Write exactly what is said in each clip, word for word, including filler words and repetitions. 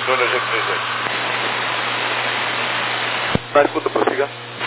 controle ao G trinta e oito. Tá, escuta, prossiga.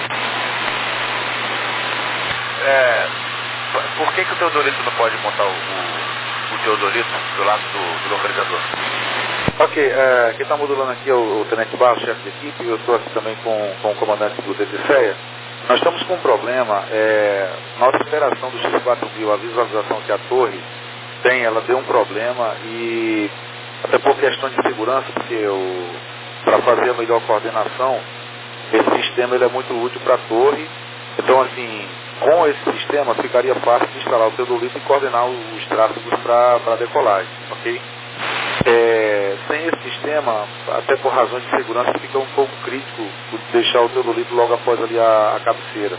É, por que que o Teodolito não pode montar o, o, o Teodolito do lado do, do localizador? Ok, é, quem está modulando aqui é o, o Tenente Barros, chefe de equipe, e eu estou aqui também com, com o comandante do Odisseia. Nós estamos com um problema, é, nossa operação do X quatro mil, a visualização que a torre tem, ela deu um problema e até por questão de segurança, porque para fazer a melhor coordenação, esse sistema ele é muito útil para a torre. Então, assim, com esse sistema ficaria fácil de instalar o Teodolito e coordenar os tráfegos para a decolagem, ok? É, sem esse sistema, até por razões de segurança, fica um pouco crítico deixar o Teodolito logo após ali a, a cabeceira.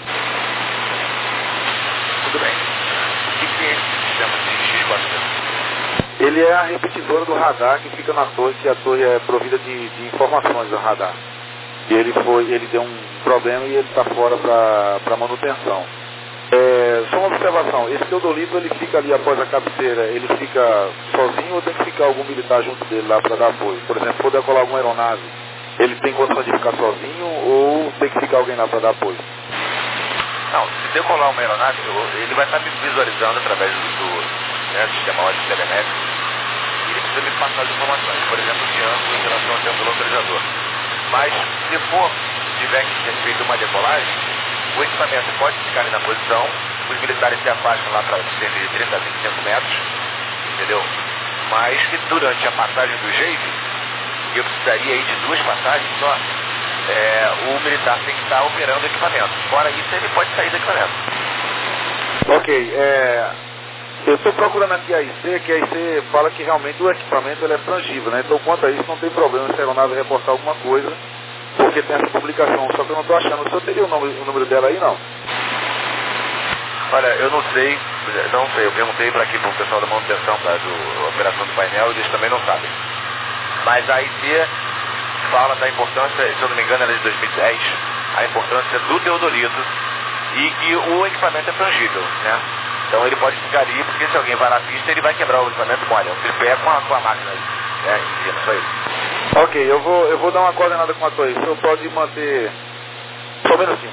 Tudo bem. O que, que é esse sistema de X quatro mil? Ele é a repetidora do radar que fica na torre, que a torre é provida de, de informações do radar. E ele, foi, ele deu um problema e ele está fora para manutenção. É, só uma observação, esse Teodolito ele fica ali após a cabeceira, ele fica sozinho ou tem que ficar algum militar junto dele lá para dar apoio? Por exemplo, se for decolar alguma aeronave, ele tem condição de ficar sozinho ou tem que ficar alguém lá para dar apoio? Não, se decolar uma aeronave, ele vai estar me visualizando através do, do né, sistema ótico telemétrico e ele precisa me passar as informações, por exemplo, de ângulo em relação ao tempo do localizador. Mas se for, tiver que ser feita uma decolagem, o equipamento pode ficar ali na posição, os militares se afastam lá para cerca de trinta a vinte e cinco metros, entendeu? Mas que durante a passagem do G A V, eu precisaria aí de duas passagens só, é, o militar tem que estar operando o equipamento. Fora isso, ele pode sair do equipamento. Ok, é, eu estou procurando aqui a I C, que a I C fala que realmente o equipamento ele é frangível, né? Então, quanto a isso, não tem problema se a aeronave reportar alguma coisa, porque tem essa publicação, só que eu não estou achando. O senhor teria o, nome, o número dela aí, não? Olha, eu não sei, não sei, eu perguntei para aqui para o pessoal da manutenção, da do, operação do painel, e eles também não sabem. Mas a I C fala da importância, se eu não me engano, ela é de dois mil e dez, a importância do Teodolito e que o equipamento é frangível, né? Então ele pode ficar ali, porque se alguém vai na pista, ele vai quebrar o equipamento com olha, o tripé com a, com a máquina né, em cima, só isso. Ok, eu vou, eu vou dar uma coordenada com a torre. O senhor pode manter... Só um minutinho.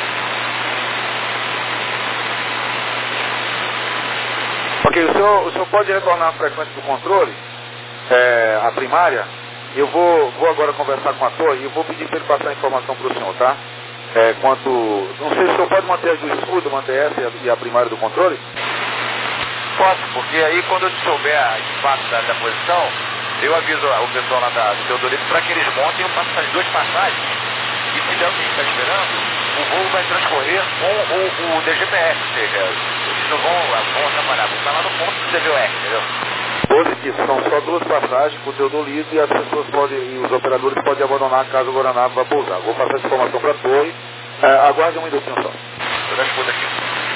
Ok, o senhor, o senhor pode retornar a frequência do controle, é, a primária. Eu vou, vou agora conversar com a torre e eu vou pedir para ele passar a informação para o senhor, tá? É, quanto... Não sei se o senhor pode manter as duas escudas, manter essa e a, e a primária do controle? Posso, porque aí quando eu souber a espaço da, da posição, eu aviso o pessoal lá da, do Teodolito para que eles montem eu passo as duas passagens e se der alguém que está esperando, o voo vai transcorrer com o, o D G P S, ou seja, eles não vão, vão atrapalhar, vão estar lá no ponto do D V O R, entendeu? Positivo, são só duas passagens para o Teodolito e as pessoas podem, e os operadores podem abandonar caso o Guaraná vá pousar. Vou passar essa informação para a torre. É, aguarde um minutinho só. Eu já escuto aqui.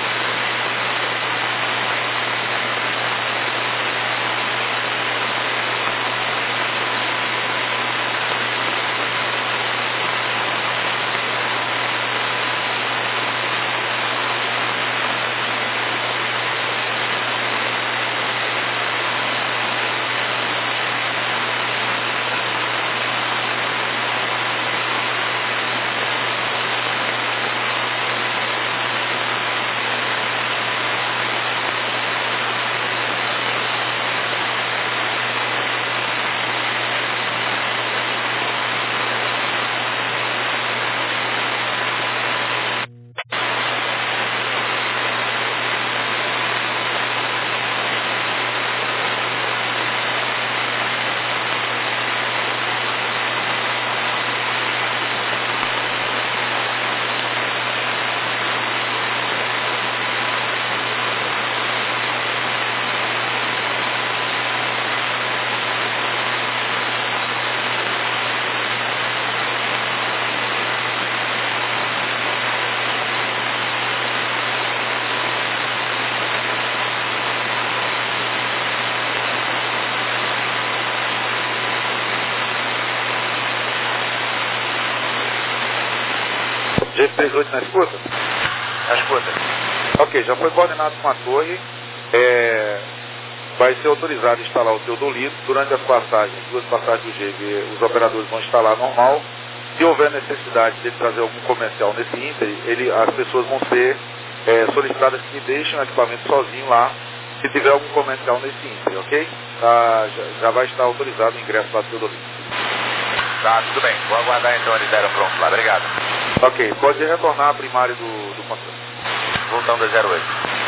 G trinta e oito na escuta? Na escuta. Ok, já foi coordenado com a torre. É, vai ser autorizado a instalar o teodolito. Durante as passagens, duas passagens do G V, os operadores vão instalar normal. Se houver necessidade de trazer algum comercial nesse ínterim, ele, as pessoas vão ser é, solicitadas que deixem o equipamento sozinho lá, se tiver algum comercial nesse ínterim, ok? Tá, já, já vai estar autorizado o ingresso para o teodolito. Tá, tudo bem. Vou aguardar então eles deram pronto lá. Obrigado. Ok, pode retornar a primária do, do controle. Voltando a zero oito.